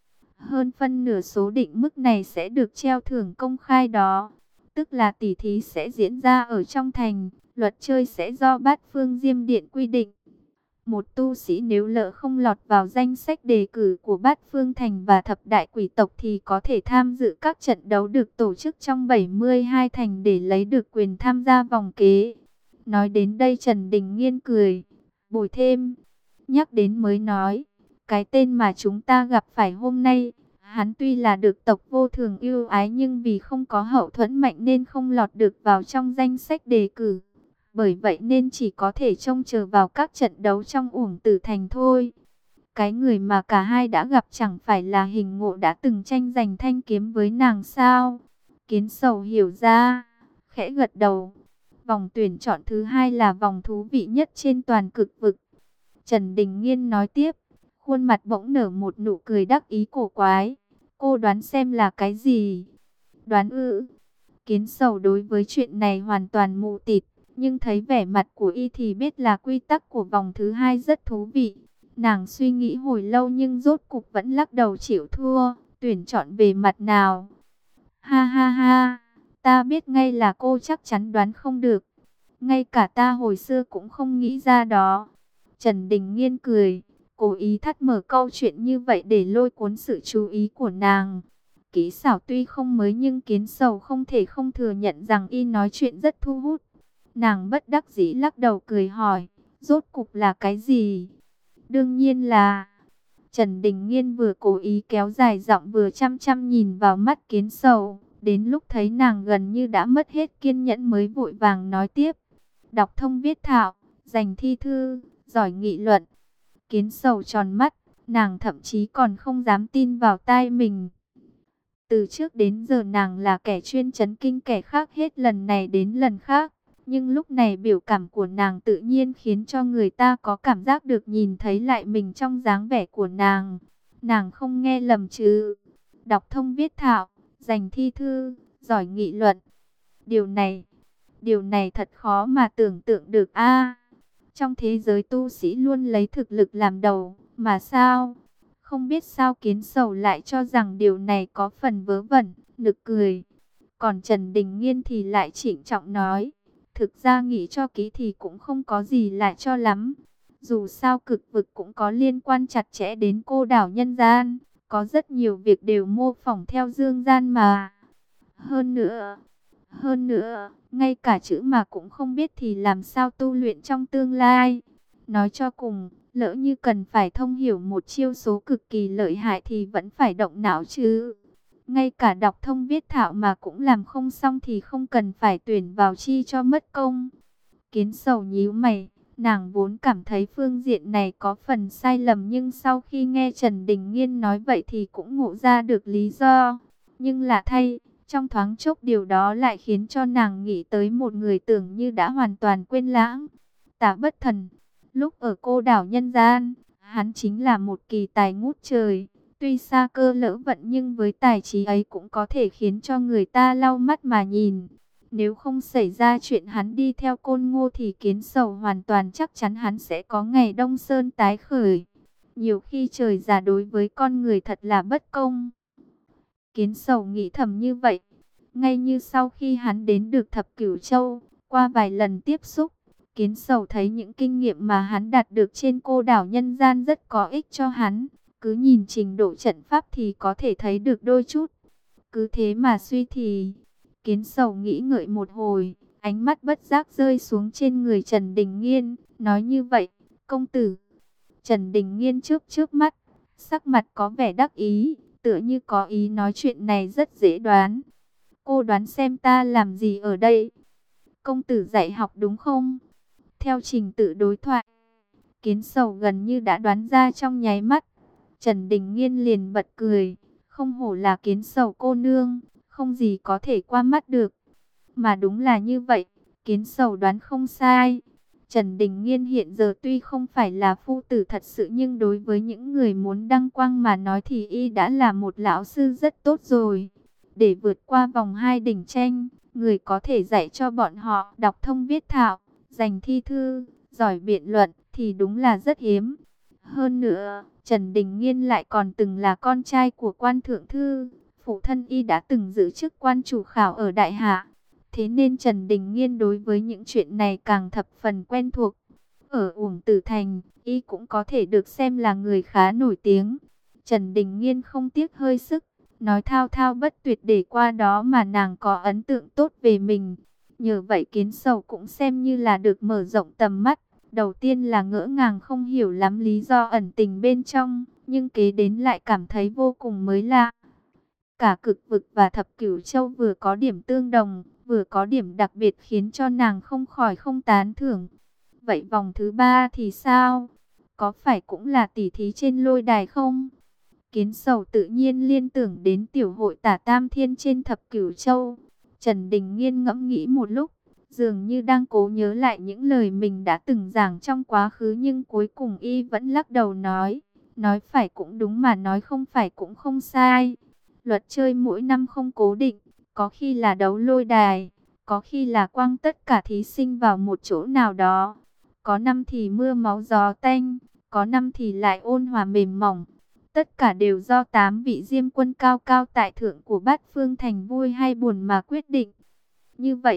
Hơn phân nửa số định mức này sẽ được treo thưởng công khai đó. Tức là tỷ thí sẽ diễn ra ở trong thành, luật chơi sẽ do bát phương Diêm Điện quy định. Một tu sĩ nếu lỡ không lọt vào danh sách đề cử của bát phương thành và thập đại quỷ tộc thì có thể tham dự các trận đấu được tổ chức trong 72 thành để lấy được quyền tham gia vòng kế. Nói đến đây Trần Đình Nghiên cười, bồi thêm, nhắc đến mới nói, cái tên mà chúng ta gặp phải hôm nay, hắn tuy là được tộc vô thường ưu ái nhưng vì không có hậu thuẫn mạnh nên không lọt được vào trong danh sách đề cử. Bởi vậy nên chỉ có thể trông chờ vào các trận đấu trong Uổng Tử thành thôi. Cái người mà cả hai đã gặp chẳng phải là Hình Ngộ đã từng tranh giành thanh kiếm với nàng sao? Kiến Sầu hiểu ra, khẽ gật đầu. Vòng tuyển chọn thứ hai là vòng thú vị nhất trên toàn cực vực. Trần Đình Nghiên nói tiếp, khuôn mặt bỗng nở một nụ cười đắc ý cổ quái. Cô đoán xem là cái gì? Đoán ư? Kiến Sầu đối với chuyện này hoàn toàn mù tịt. Nhưng thấy vẻ mặt của y thì biết là quy tắc của vòng thứ hai rất thú vị. Nàng suy nghĩ hồi lâu nhưng rốt cục vẫn lắc đầu chịu thua. Tuyển chọn về mặt nào? Ha ha ha, ta biết ngay là cô chắc chắn đoán không được. ngay cả ta hồi xưa cũng không nghĩ ra đó. Trần Đình Nghiên cười, cố ý thắt mở câu chuyện như vậy để lôi cuốn sự chú ý của nàng. Kỹ xảo tuy không mới nhưng Kiến Sầu không thể không thừa nhận rằng y nói chuyện rất thu hút. Nàng bất đắc dĩ lắc đầu cười hỏi, rốt cục là cái gì? Đương nhiên là... Trần Đình Nghiên vừa cố ý kéo dài giọng vừa chăm chăm nhìn vào mắt Kiến Sầu. Đến lúc thấy nàng gần như đã mất hết kiên nhẫn mới vội vàng nói tiếp. Đọc thông viết thạo, giành thi thư, giỏi nghị luận. Kiến Sầu tròn mắt, nàng thậm chí còn không dám tin vào tai mình. Từ trước đến giờ nàng là kẻ chuyên chấn kinh kẻ khác hết lần này đến lần khác. Nhưng lúc này biểu cảm của nàng tự nhiên khiến cho người ta có cảm giác được nhìn thấy lại mình trong dáng vẻ của nàng. Nàng không nghe lầm chứ. Đọc thông viết thạo, giành thi thư, giỏi nghị luận. Điều này thật khó mà tưởng tượng được a. Trong thế giới tu sĩ luôn lấy thực lực làm đầu, mà sao? Không biết sao Kiến Sầu lại cho rằng điều này có phần vớ vẩn, nực cười. Còn Trần Đình Nghiên thì lại trịnh trọng nói, thực ra nghĩ cho kỹ thì cũng không có gì lại cho lắm. Dù sao cực vực cũng có liên quan chặt chẽ đến cô đảo nhân gian, có rất nhiều việc đều mô phỏng theo dương gian mà. Hơn nữa, ngay cả chữ mà cũng không biết thì làm sao tu luyện trong tương lai. Nói cho cùng, lỡ như cần phải thông hiểu một chiêu số cực kỳ lợi hại thì vẫn phải động não chứ. Ngay cả đọc thông viết thạo mà cũng làm không xong thì không cần phải tuyển vào chi cho mất công. Kiến Sầu nhíu mày, nàng vốn cảm thấy phương diện này có phần sai lầm nhưng sau khi nghe Trần Đình Nghiên nói vậy thì cũng ngộ ra được lý do. Nhưng lạ thay, trong thoáng chốc điều đó lại khiến cho nàng nghĩ tới một người tưởng như đã hoàn toàn quên lãng. Tả Bất Thần, lúc ở cô đảo nhân gian, hắn chính là một kỳ tài ngút trời. Tuy xa cơ lỡ vận nhưng với tài trí ấy cũng có thể khiến cho người ta lau mắt mà nhìn. Nếu không xảy ra chuyện hắn đi theo Côn Ngô thì Kiến Sầu hoàn toàn chắc chắn hắn sẽ có ngày Đông Sơn tái khởi. Nhiều khi trời già đối với con người thật là bất công. Kiến Sầu nghĩ thầm như vậy. Ngay như sau khi hắn đến được Thập Cửu Châu, qua vài lần tiếp xúc, Kiến Sầu thấy những kinh nghiệm mà hắn đạt được trên cô đảo nhân gian rất có ích cho hắn. Cứ nhìn trình độ trận pháp thì có thể thấy được đôi chút. Cứ thế mà suy thì... Kiến Sầu nghĩ ngợi một hồi, ánh mắt bất giác rơi xuống trên người Trần Đình Nghiên, nói như vậy, công tử. Trần Đình Nghiên trước mắt, sắc mặt có vẻ đắc ý, tựa như có ý nói chuyện này rất dễ đoán. Cô đoán xem ta làm gì ở đây? Công tử dạy học đúng không? Theo trình tự đối thoại, Kiến Sầu gần như đã đoán ra trong nháy mắt. Trần Đình Nghiên liền bật cười, không hổ là Kiến Sầu cô nương, không gì có thể qua mắt được. Mà đúng là như vậy, Kiến Sầu đoán không sai. Trần Đình Nghiên hiện giờ tuy không phải là phu tử thật sự nhưng đối với những người muốn đăng quang mà nói thì y đã là một lão sư rất tốt rồi. Để vượt qua vòng 2 đỉnh tranh, người có thể dạy cho bọn họ đọc thông viết thạo, giành thi thư, giỏi biện luận thì đúng là rất hiếm. Hơn nữa, Trần Đình Nghiên lại còn từng là con trai của quan thượng thư. Phụ thân y đã từng giữ chức quan chủ khảo ở Đại Hạ. Thế nên Trần Đình Nghiên đối với những chuyện này càng thập phần quen thuộc. Ở Uổng Tử Thành, y cũng có thể được xem là người khá nổi tiếng. Trần Đình Nghiên không tiếc hơi sức, nói thao thao bất tuyệt để qua đó mà nàng có ấn tượng tốt về mình. Nhờ vậy Kiến Sầu cũng xem như là được mở rộng tầm mắt. Đầu tiên là ngỡ ngàng không hiểu lắm lý do ẩn tình bên trong, nhưng kế đến lại cảm thấy vô cùng mới lạ. Cả cực vực và Thập Cửu Châu vừa có điểm tương đồng, vừa có điểm đặc biệt khiến cho nàng không khỏi không tán thưởng. Vậy vòng thứ 3 thì sao? Có phải cũng là tỉ thí trên lôi đài không? Kiến Sầu tự nhiên liên tưởng đến tiểu hội Tả Tam Thiên trên Thập Cửu Châu. Trần Đình Nghiên ngẫm nghĩ một lúc, dường như đang cố nhớ lại những lời mình đã từng giảng trong quá khứ nhưng cuối cùng y vẫn lắc đầu nói phải cũng đúng mà nói không phải cũng không sai. Luật chơi mỗi năm không cố định, có khi là đấu lôi đài, có khi là quăng tất cả thí sinh vào một chỗ nào đó. Có năm thì mưa máu gió tanh, có năm thì lại ôn hòa mềm mỏng. Tất cả đều do 8 vị diêm quân cao cao tại thượng của Bát Phương Thành vui hay buồn mà quyết định. Như vậy,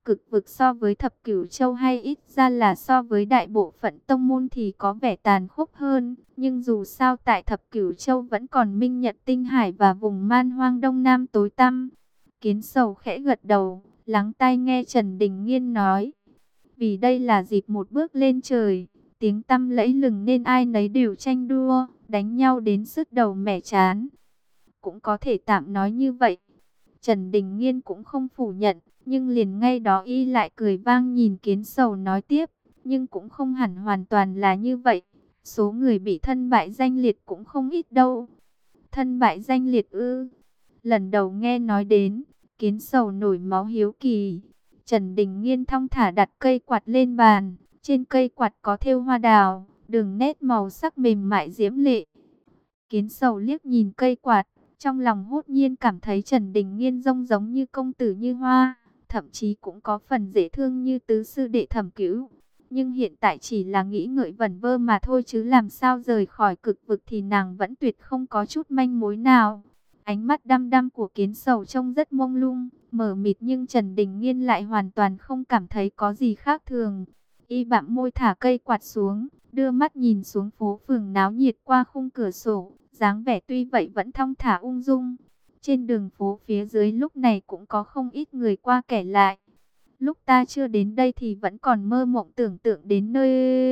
Cực vực so với Thập Cửu Châu hay ít ra là so với đại bộ phận tông môn thì có vẻ tàn khốc hơn. Nhưng dù sao tại Thập Cửu Châu vẫn còn Minh Nhật Tinh Hải và vùng man hoang đông nam tối tăm. Kiến Sầu khẽ gật đầu, lắng tai nghe Trần Đình Nghiên nói. Vì đây là dịp một bước lên trời, tiếng tăm lẫy lừng nên ai nấy đều tranh đua, đánh nhau đến sứt đầu mẻ trán. Cũng có thể tạm nói như vậy. Trần Đình Nghiên cũng không phủ nhận, nhưng liền ngay đó y lại cười vang nhìn Kiến Sầu nói tiếp. Nhưng cũng không hẳn hoàn toàn là như vậy. Số người bị thân bại danh liệt cũng không ít đâu. Thân bại danh liệt ư? Lần đầu nghe nói đến, Kiến Sầu nổi máu hiếu kỳ. Trần Đình Nghiên thong thả đặt cây quạt lên bàn. Trên cây quạt có thêu hoa đào, đường nét màu sắc mềm mại diễm lệ. Kiến Sầu liếc nhìn cây quạt, trong lòng hốt nhiên cảm thấy Trần Đình Nghiên giống như công tử Như Hoa, thậm chí cũng có phần dễ thương như tứ sư đệ Thẩm Cửu. Nhưng hiện tại chỉ là nghĩ ngợi vẩn vơ mà thôi, chứ làm sao rời khỏi cực vực thì nàng vẫn tuyệt không có chút manh mối nào. Ánh mắt đăm đăm của Kiến Sầu trông rất mông lung, mờ mịt, nhưng Trần Đình Nghiên lại hoàn toàn không cảm thấy có gì khác thường. Y bặm môi thả cây quạt xuống, đưa mắt nhìn xuống phố phường náo nhiệt qua khung cửa sổ, dáng vẻ tuy vậy vẫn thong thả ung dung. Trên đường phố phía dưới lúc này cũng có không ít người qua kẻ lại. Lúc ta chưa đến đây thì vẫn còn mơ mộng tưởng tượng đến nơi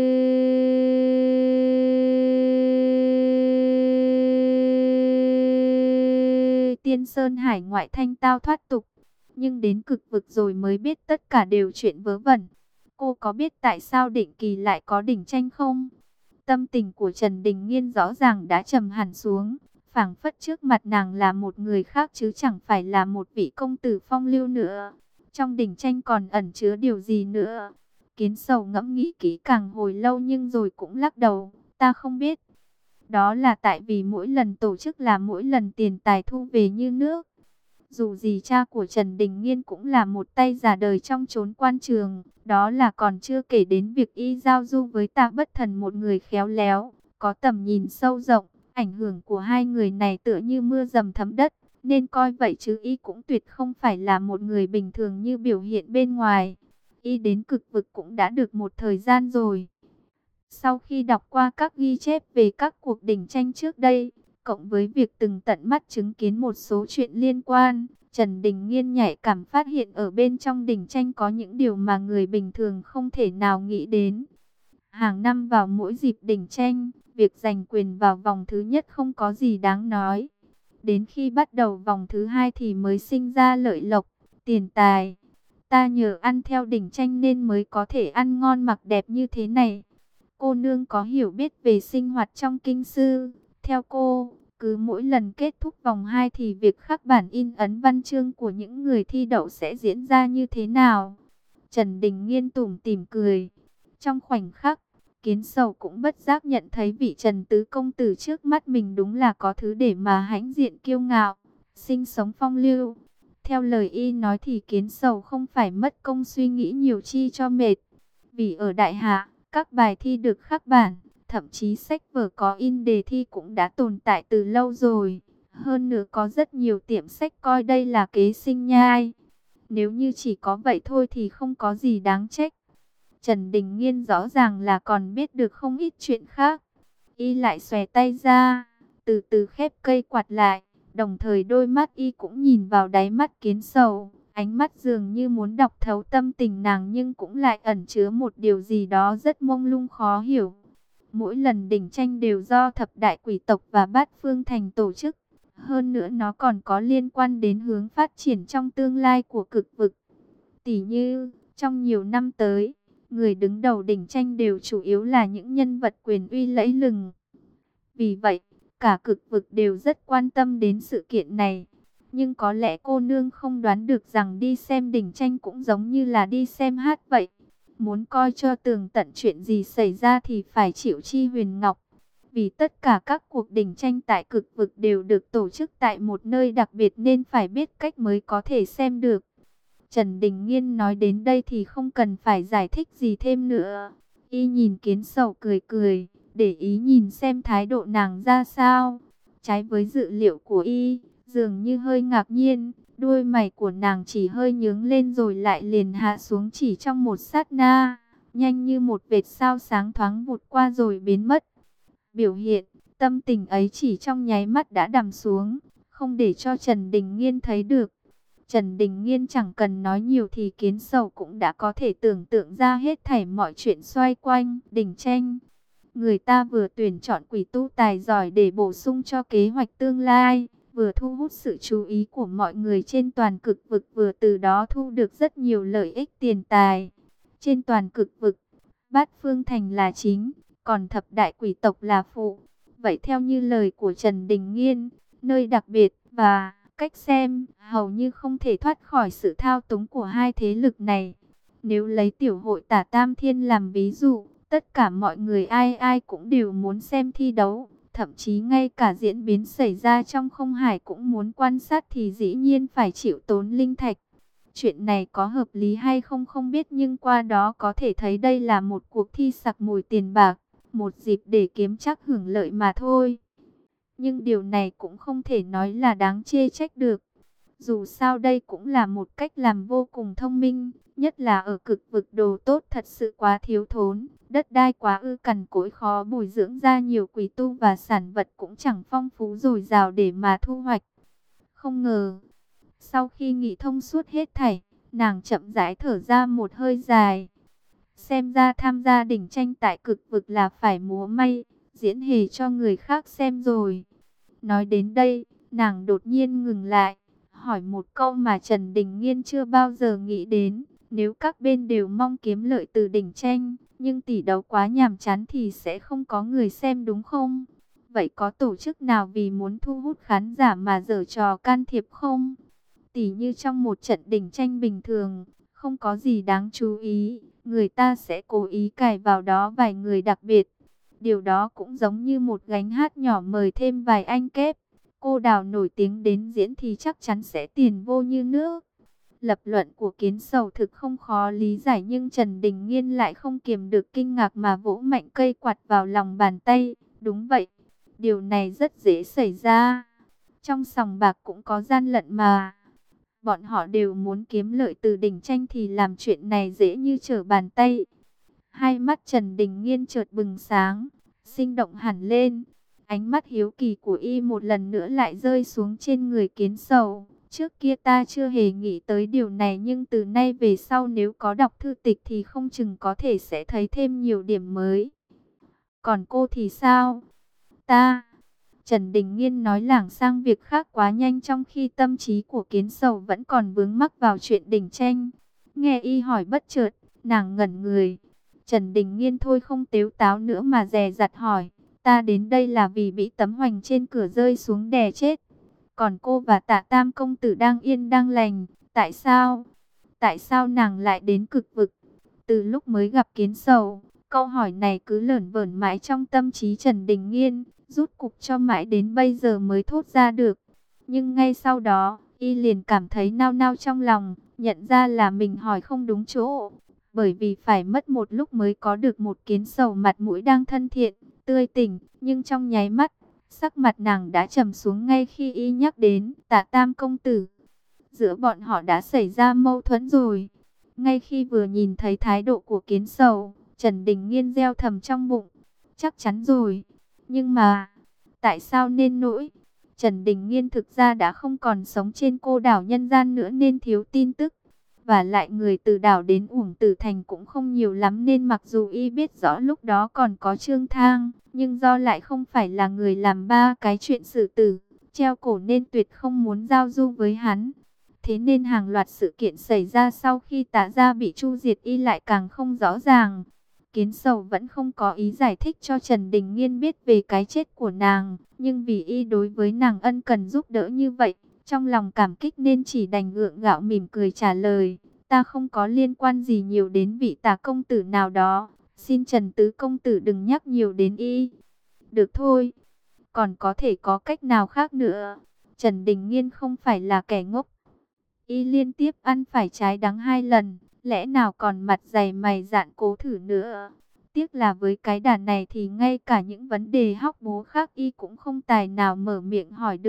Tiên Sơn hải ngoại thanh tao thoát tục. Nhưng đến cực vực rồi mới biết tất cả đều chuyện vớ vẩn. Cô có biết tại sao Định Kỳ lại có đỉnh tranh không? Tâm tình của Trần Đình Nghiên rõ ràng đã trầm hẳn xuống. Phảng phất trước mặt nàng là một người khác chứ chẳng phải là một vị công tử phong lưu nữa. Trong đỉnh tranh còn ẩn chứa điều gì nữa? Kiến Sầu ngẫm nghĩ kỹ càng hồi lâu nhưng rồi cũng lắc đầu. Ta không biết. Đó là tại vì mỗi lần tổ chức là mỗi lần tiền tài thu về như nước. Dù gì cha của Trần Đình Nghiên cũng là một tay già đời trong chốn quan trường. Đó là còn chưa kể đến việc y giao du với Tạ Bất Thần, một người khéo léo, có tầm nhìn sâu rộng. Ảnh hưởng của hai người này tựa như mưa dầm thấm đất. Nên coi vậy chứ y cũng tuyệt không phải là một người bình thường như biểu hiện bên ngoài. Y đến cực vực cũng đã được một thời gian rồi. Sau khi đọc qua các ghi chép về các cuộc đỉnh tranh trước đây, cộng với việc từng tận mắt chứng kiến một số chuyện liên quan, Trần Đình Nghiên nhạy cảm phát hiện ở bên trong đỉnh tranh có những điều mà người bình thường không thể nào nghĩ đến. Hàng năm vào mỗi dịp đỉnh tranh, việc giành quyền vào vòng thứ nhất không có gì đáng nói. Đến khi bắt đầu vòng thứ hai thì mới sinh ra lợi lộc, tiền tài. Ta nhờ ăn theo đỉnh tranh nên mới có thể ăn ngon mặc đẹp như thế này. Cô nương có hiểu biết về sinh hoạt trong kinh sư. Theo cô, cứ mỗi lần kết thúc vòng 2 thì việc khắc bản in ấn văn chương của những người thi đậu sẽ diễn ra như thế nào? Trần Đình Nghiên tủm tỉm cười. Trong khoảnh khắc, Kiến Sầu cũng bất giác nhận thấy vị Trần tứ công tử trước mắt mình đúng là có thứ để mà hãnh diện kiêu ngạo, sinh sống phong lưu. Theo lời y nói thì Kiến Sầu không phải mất công suy nghĩ nhiều chi cho mệt. Vì ở Đại Hạ, các bài thi được khắc bản, thậm chí sách vở có in đề thi cũng đã tồn tại từ lâu rồi. Hơn nữa có rất nhiều tiệm sách coi đây là kế sinh nhai. Nếu như chỉ có vậy thôi thì không có gì đáng trách. Trần Đình Nghiên rõ ràng là còn biết được không ít chuyện khác. Y lại xòe tay ra, từ từ khép cây quạt lại. Đồng thời đôi mắt y cũng nhìn vào đáy mắt Kiến Sầu. Ánh mắt dường như muốn đọc thấu tâm tình nàng nhưng cũng lại ẩn chứa một điều gì đó rất mông lung khó hiểu. Mỗi lần đỉnh tranh đều do thập đại quỷ tộc và bát phương thành tổ chức. Hơn nữa nó còn có liên quan đến hướng phát triển trong tương lai của cực vực. Tỉ như, trong nhiều năm tới, người đứng đầu đỉnh tranh đều chủ yếu là những nhân vật quyền uy lẫy lừng. Vì vậy, cả cực vực đều rất quan tâm đến sự kiện này. Nhưng có lẽ cô nương không đoán được rằng đi xem đỉnh tranh cũng giống như là đi xem hát vậy. Muốn coi cho tường tận chuyện gì xảy ra thì phải chịu chi huyền ngọc. Vì tất cả các cuộc đỉnh tranh tại cực vực đều được tổ chức tại một nơi đặc biệt nên phải biết cách mới có thể xem được. Trần Đình Nghiên nói đến đây thì không cần phải giải thích gì thêm nữa. Y nhìn Kiến Sầu cười cười, để ý nhìn xem thái độ nàng ra sao. Trái với dự liệu của y, dường như hơi ngạc nhiên, Đuôi mày của nàng chỉ hơi nhướng lên rồi lại liền hạ xuống chỉ trong một sát na, nhanh như một vệt sao sáng thoáng vụt qua rồi biến mất. Biểu hiện, tâm tình ấy chỉ trong nháy mắt đã đằm xuống, không để cho Trần Đình Nghiên thấy được. Trần Đình Nghiên chẳng cần nói nhiều thì Kiến Sầu cũng đã có thể tưởng tượng ra hết thảy mọi chuyện xoay quanh Đình Tranh. Người ta vừa tuyển chọn quỷ tu tài giỏi để bổ sung cho kế hoạch tương lai, vừa thu hút sự chú ý của mọi người trên toàn cực vực, vừa từ đó thu được rất nhiều lợi ích tiền tài. Trên toàn cực vực, Bát Phương Thành là chính, còn thập đại quỷ tộc là phụ. Vậy theo như lời của Trần Đình Nghiên, nơi đặc biệt và cách xem hầu như không thể thoát khỏi sự thao túng của hai thế lực này. Nếu lấy tiểu hội Tả Tam Thiên làm ví dụ, tất cả mọi người ai ai cũng đều muốn xem thi đấu, thậm chí ngay cả diễn biến xảy ra trong không hải cũng muốn quan sát thì dĩ nhiên phải chịu tốn linh thạch. Chuyện này có hợp lý hay không không biết, nhưng qua đó có thể thấy đây là một cuộc thi sặc mùi tiền bạc, một dịp để kiếm trác hưởng lợi mà thôi. Nhưng điều này cũng không thể nói là đáng chê trách được. Dù sao đây cũng là một cách làm vô cùng thông minh, nhất là ở cực vực đồ tốt thật sự quá thiếu thốn, đất đai quá ư cằn cỗi, khó bồi dưỡng ra nhiều quý tu và sản vật cũng chẳng phong phú dồi dào để mà thu hoạch. Không ngờ, sau khi nghĩ thông suốt hết thảy, nàng chậm rãi thở ra một hơi dài. Xem ra tham gia đỉnh tranh tại cực vực là phải múa may, diễn hề cho người khác xem rồi. Nói đến đây, nàng đột nhiên ngừng lại, hỏi một câu mà Trần Đình Nghiên chưa bao giờ nghĩ đến. Nếu các bên đều mong kiếm lợi từ đỉnh tranh, nhưng tỷ đấu quá nhàm chán thì sẽ không có người xem đúng không? Vậy có tổ chức nào vì muốn thu hút khán giả mà giở trò can thiệp không? Tỉ như trong một trận đỉnh tranh bình thường, không có gì đáng chú ý, người ta sẽ cố ý cài vào đó vài người đặc biệt. Điều đó cũng giống như một gánh hát nhỏ mời thêm vài anh kép. Cô Đào nổi tiếng đến diễn thì chắc chắn sẽ tiền vô như nước. Lập luận của Kiến Sầu thực không khó lý giải, nhưng Trần Đình Nghiên lại không kiềm được kinh ngạc mà vỗ mạnh cây quạt vào lòng bàn tay. Đúng vậy, điều này rất dễ xảy ra. Trong sòng bạc cũng có gian lận mà. Bọn họ đều muốn kiếm lợi từ đỉnh tranh thì làm chuyện này dễ như trở bàn tay. Hai mắt Trần Đình Nghiên chợt bừng sáng, sinh động hẳn lên. Ánh mắt hiếu kỳ của y một lần nữa lại rơi xuống trên người Kiến Sầu. Trước kia ta chưa hề nghĩ tới điều này, nhưng từ nay về sau nếu có đọc thư tịch thì không chừng có thể sẽ thấy thêm nhiều điểm mới. Còn cô thì sao? Ta... Trần Đình Nghiên nói lảng sang việc khác quá nhanh, trong khi tâm trí của Kiến Sầu vẫn còn vướng mắc vào chuyện đỉnh tranh. Nghe y hỏi bất chợt, nàng ngẩn người. Trần Đình Nghiên thôi không tếu táo nữa mà dè dặt hỏi, ta đến đây là vì bị tấm hoành trên cửa rơi xuống đè chết. Còn cô và Tạ Tam công tử đang yên đang lành, tại sao? Tại sao nàng lại đến cực vực? Từ lúc mới gặp Kiến Sầu, câu hỏi này cứ lởn vởn mãi trong tâm trí Trần Đình Nghiên, rút cục cho mãi đến bây giờ mới thốt ra được. Nhưng ngay sau đó, y liền cảm thấy nao nao trong lòng, nhận ra là mình hỏi không đúng chỗ. Bởi vì phải mất một lúc mới có được một Kiến Sầu mặt mũi đang thân thiện, tươi tỉnh, nhưng trong nháy mắt, sắc mặt nàng đã trầm xuống ngay khi y nhắc đến Tạ Tam công tử. Giữa bọn họ đã xảy ra mâu thuẫn rồi. Ngay khi vừa nhìn thấy thái độ của Kiến Sầu, Trần Đình Nghiên gieo thầm trong bụng, chắc chắn rồi. Nhưng mà, tại sao nên nỗi? Trần Đình Nghiên thực ra đã không còn sống trên cô đảo nhân gian nữa nên thiếu tin tức. Và lại người từ đảo đến Uổng Tử Thành cũng không nhiều lắm, nên mặc dù y biết rõ lúc đó còn có Trương Thang, nhưng do lại không phải là người làm ba cái chuyện xử tử, treo cổ nên tuyệt không muốn giao du với hắn. Thế nên hàng loạt sự kiện xảy ra sau khi Tạ gia bị chu diệt y lại càng không rõ ràng. Kiến Sầu vẫn không có ý giải thích cho Trần Đình Nghiên biết về cái chết của nàng, nhưng vì y đối với nàng ân cần giúp đỡ như vậy, trong lòng cảm kích nên chỉ đành gượng gạo mỉm cười trả lời, ta không có liên quan gì nhiều đến vị Tạ công tử nào đó, xin Trần tứ công tử đừng nhắc nhiều đến y. Được thôi, còn có thể có cách nào khác nữa? Trần Đình Nghiên không phải là kẻ ngốc. Y liên tiếp ăn phải trái đắng 2 lần, lẽ nào còn mặt dày mày dạn cố thử nữa. Tiếc là với cái đàn này thì ngay cả những vấn đề hóc búa khác y cũng không tài nào mở miệng hỏi được.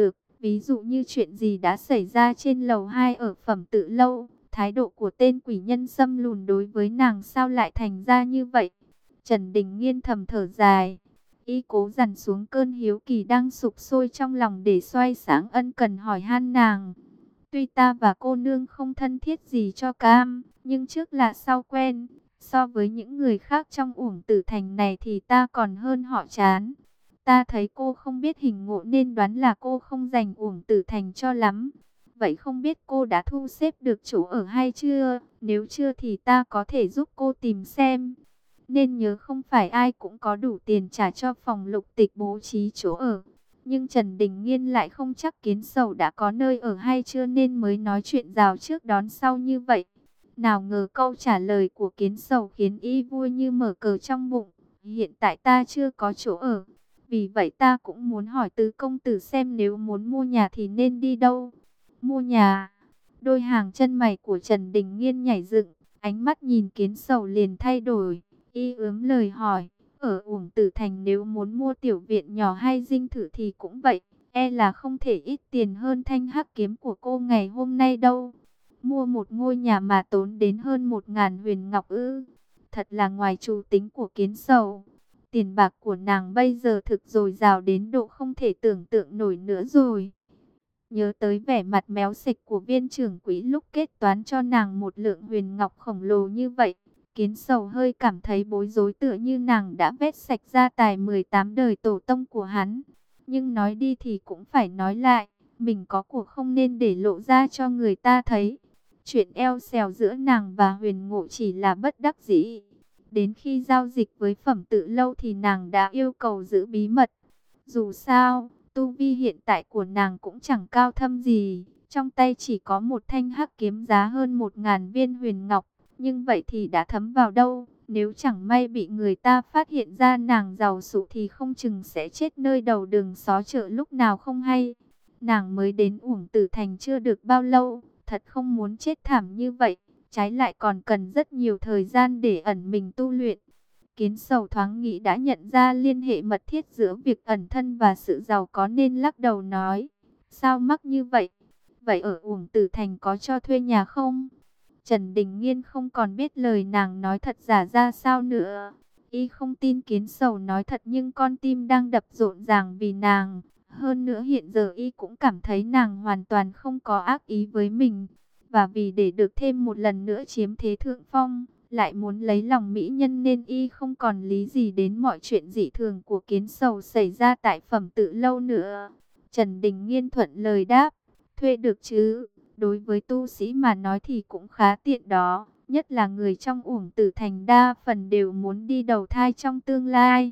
Ví dụ như chuyện gì đã xảy ra trên lầu 2 ở Phẩm Tự lâu, thái độ của tên quỷ nhân xăm lùn đối với nàng sao lại thành ra như vậy. Trần Đình Nghiên thầm thở dài, y cố dằn xuống cơn hiếu kỳ đang sục sôi trong lòng để xoay sáng ân cần hỏi han nàng. Tuy ta và cô nương không thân thiết gì cho cam, nhưng trước là sau quen. So với những người khác trong Uổng Tử Thành này thì ta còn hơn họ Chán. Ta thấy cô không biết hình ngộ nên đoán là cô không dành Uổng Tử Thành cho lắm. Vậy không biết cô đã thu xếp được chỗ ở hay chưa? Nếu chưa thì ta có thể giúp cô tìm xem. Nên nhớ không phải ai cũng có đủ tiền trả cho phòng Lục Tịch bố trí chỗ ở. Nhưng Trần Đình Nghiên lại không chắc Kiến Sầu đã có nơi ở hay chưa nên mới nói chuyện rào trước đón sau như vậy. Nào ngờ câu trả lời của Kiến Sầu khiến y vui như mở cờ trong bụng. Hiện tại ta chưa có chỗ ở. Vì vậy ta cũng muốn hỏi tứ công tử xem nếu muốn mua nhà thì nên đi đâu. Mua nhà. Đôi hàng chân mày của Trần Đình Nghiên nhảy dựng. Ánh mắt nhìn Kiến Sầu liền thay đổi. Y ướm lời hỏi. Ở Uổng Tử Thành nếu muốn mua tiểu viện nhỏ hay dinh thự thì cũng vậy. E là không thể ít tiền hơn thanh hắc kiếm của cô ngày hôm nay đâu. Mua một ngôi nhà mà tốn đến hơn 1.000 huyền ngọc ư. Thật là ngoài trù tính của Kiến Sầu. Tiền bạc của nàng bây giờ thực dồi dào đến độ không thể tưởng tượng nổi nữa rồi. Nhớ tới vẻ mặt méo xịch của viên trưởng quỹ lúc kết toán cho nàng một lượng huyền ngọc khổng lồ như vậy. Kiến Sầu hơi cảm thấy bối rối tựa như nàng đã vét sạch gia tài 18 đời tổ tông của hắn. Nhưng nói đi thì cũng phải nói lại, mình có của không nên để lộ ra cho người ta thấy. Chuyện eo xèo giữa nàng và Huyền Ngộ chỉ là bất đắc dĩ. Đến khi giao dịch với Phẩm Tự lâu thì nàng đã yêu cầu giữ bí mật. Dù sao, tu vi hiện tại của nàng cũng chẳng cao thâm gì. Trong tay chỉ có một thanh hắc kiếm giá hơn 1.000 viên huyền ngọc. Nhưng vậy thì đã thấm vào đâu? Nếu chẳng may bị người ta phát hiện ra nàng giàu sụ thì không chừng sẽ chết nơi đầu đường xó chợ lúc nào không hay. Nàng mới đến Uổng Tử Thành chưa được bao lâu, thật không muốn chết thảm như vậy. Trái lại còn cần rất nhiều thời gian để ẩn mình tu luyện. Kiến Sầu thoáng nghĩ đã nhận ra liên hệ mật thiết giữa việc ẩn thân và sự giàu có nên lắc đầu nói. Sao mắc như vậy? Vậy ở Uổng Tử Thành có cho thuê nhà không? Trần Đình Nghiên không còn biết lời nàng nói thật giả ra sao nữa. Y không tin Kiến Sầu nói thật nhưng con tim đang đập rộn ràng vì nàng. Hơn nữa hiện giờ Y cũng cảm thấy nàng hoàn toàn không có ác ý với mình. Và vì để được thêm một lần nữa chiếm thế thượng phong, lại muốn lấy lòng mỹ nhân nên Y không còn lý gì đến mọi chuyện dị thường của Kiến Sầu xảy ra tại Phẩm Tự lâu nữa. Trần Đình Nghiên thuận lời đáp, thuê được chứ. Đối với tu sĩ mà nói thì cũng khá tiện đó, nhất là người trong Uổng Tử Thành đa phần đều muốn đi đầu thai trong tương lai.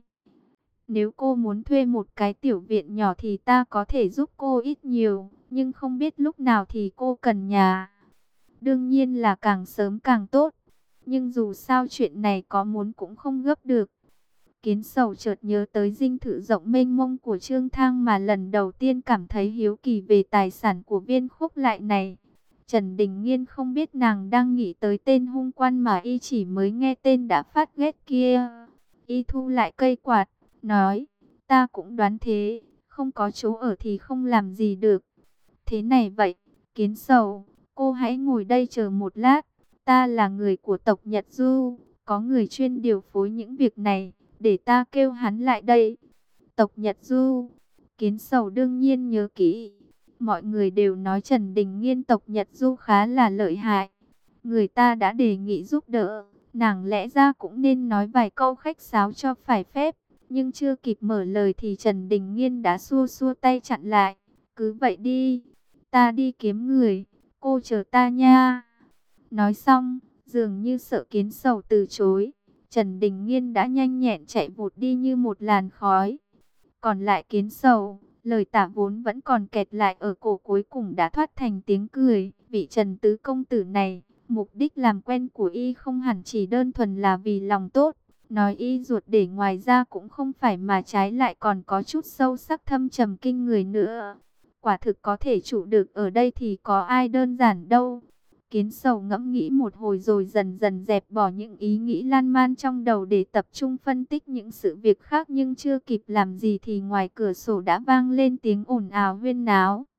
Nếu cô muốn thuê một cái tiểu viện nhỏ thì ta có thể giúp cô ít nhiều, nhưng không biết lúc nào thì cô cần nhà. Đương nhiên là càng sớm càng tốt, nhưng dù sao chuyện này có muốn cũng không gấp được. Kiến Sầu chợt nhớ tới dinh thự rộng mênh mông của Trương Thang mà lần đầu tiên cảm thấy hiếu kỳ về tài sản của Viên Khúc Lại này. Trần Đình Nghiên không biết nàng đang nghĩ tới tên hung quan mà y chỉ mới nghe tên đã phát ghét kia. Y thu lại cây quạt, nói, ta cũng đoán thế, không có chỗ ở thì không làm gì được. Thế này vậy, Kiến Sầu, cô hãy ngồi đây chờ một lát, ta là người của tộc Nhật Du, có người chuyên điều phối những việc này. Để ta kêu hắn lại đây. Tộc Nhật Du. Kiến Sầu đương nhiên nhớ kỹ. Mọi người đều nói Trần Đình Nghiên tộc Nhật Du khá là lợi hại. Người ta đã đề nghị giúp đỡ. Nàng lẽ ra cũng nên nói vài câu khách sáo cho phải phép. Nhưng chưa kịp mở lời thì Trần Đình Nghiên đã xua xua tay chặn lại. Cứ vậy đi. Ta đi kiếm người. Cô chờ ta nha. Nói xong, dường như sợ Kiến Sầu từ chối. Trần Đình Nghiên đã nhanh nhẹn chạy vụt đi như một làn khói. Còn lại Kiến Sầu, lời tả vốn vẫn còn kẹt lại ở cổ cuối cùng đã thoát thành tiếng cười. Vị Trần tứ công tử này, mục đích làm quen của y không hẳn chỉ đơn thuần là vì lòng tốt. Nói y ruột để ngoài ra cũng không phải mà trái lại còn có chút sâu sắc thâm trầm kinh người nữa. Quả thực có thể trụ được ở đây thì có ai đơn giản đâu. Kiến Sầu ngẫm nghĩ một hồi rồi dần dần dẹp bỏ những ý nghĩ lan man trong đầu để tập trung phân tích những sự việc khác, nhưng chưa kịp làm gì thì ngoài cửa sổ đã vang lên tiếng ồn ào huyên náo.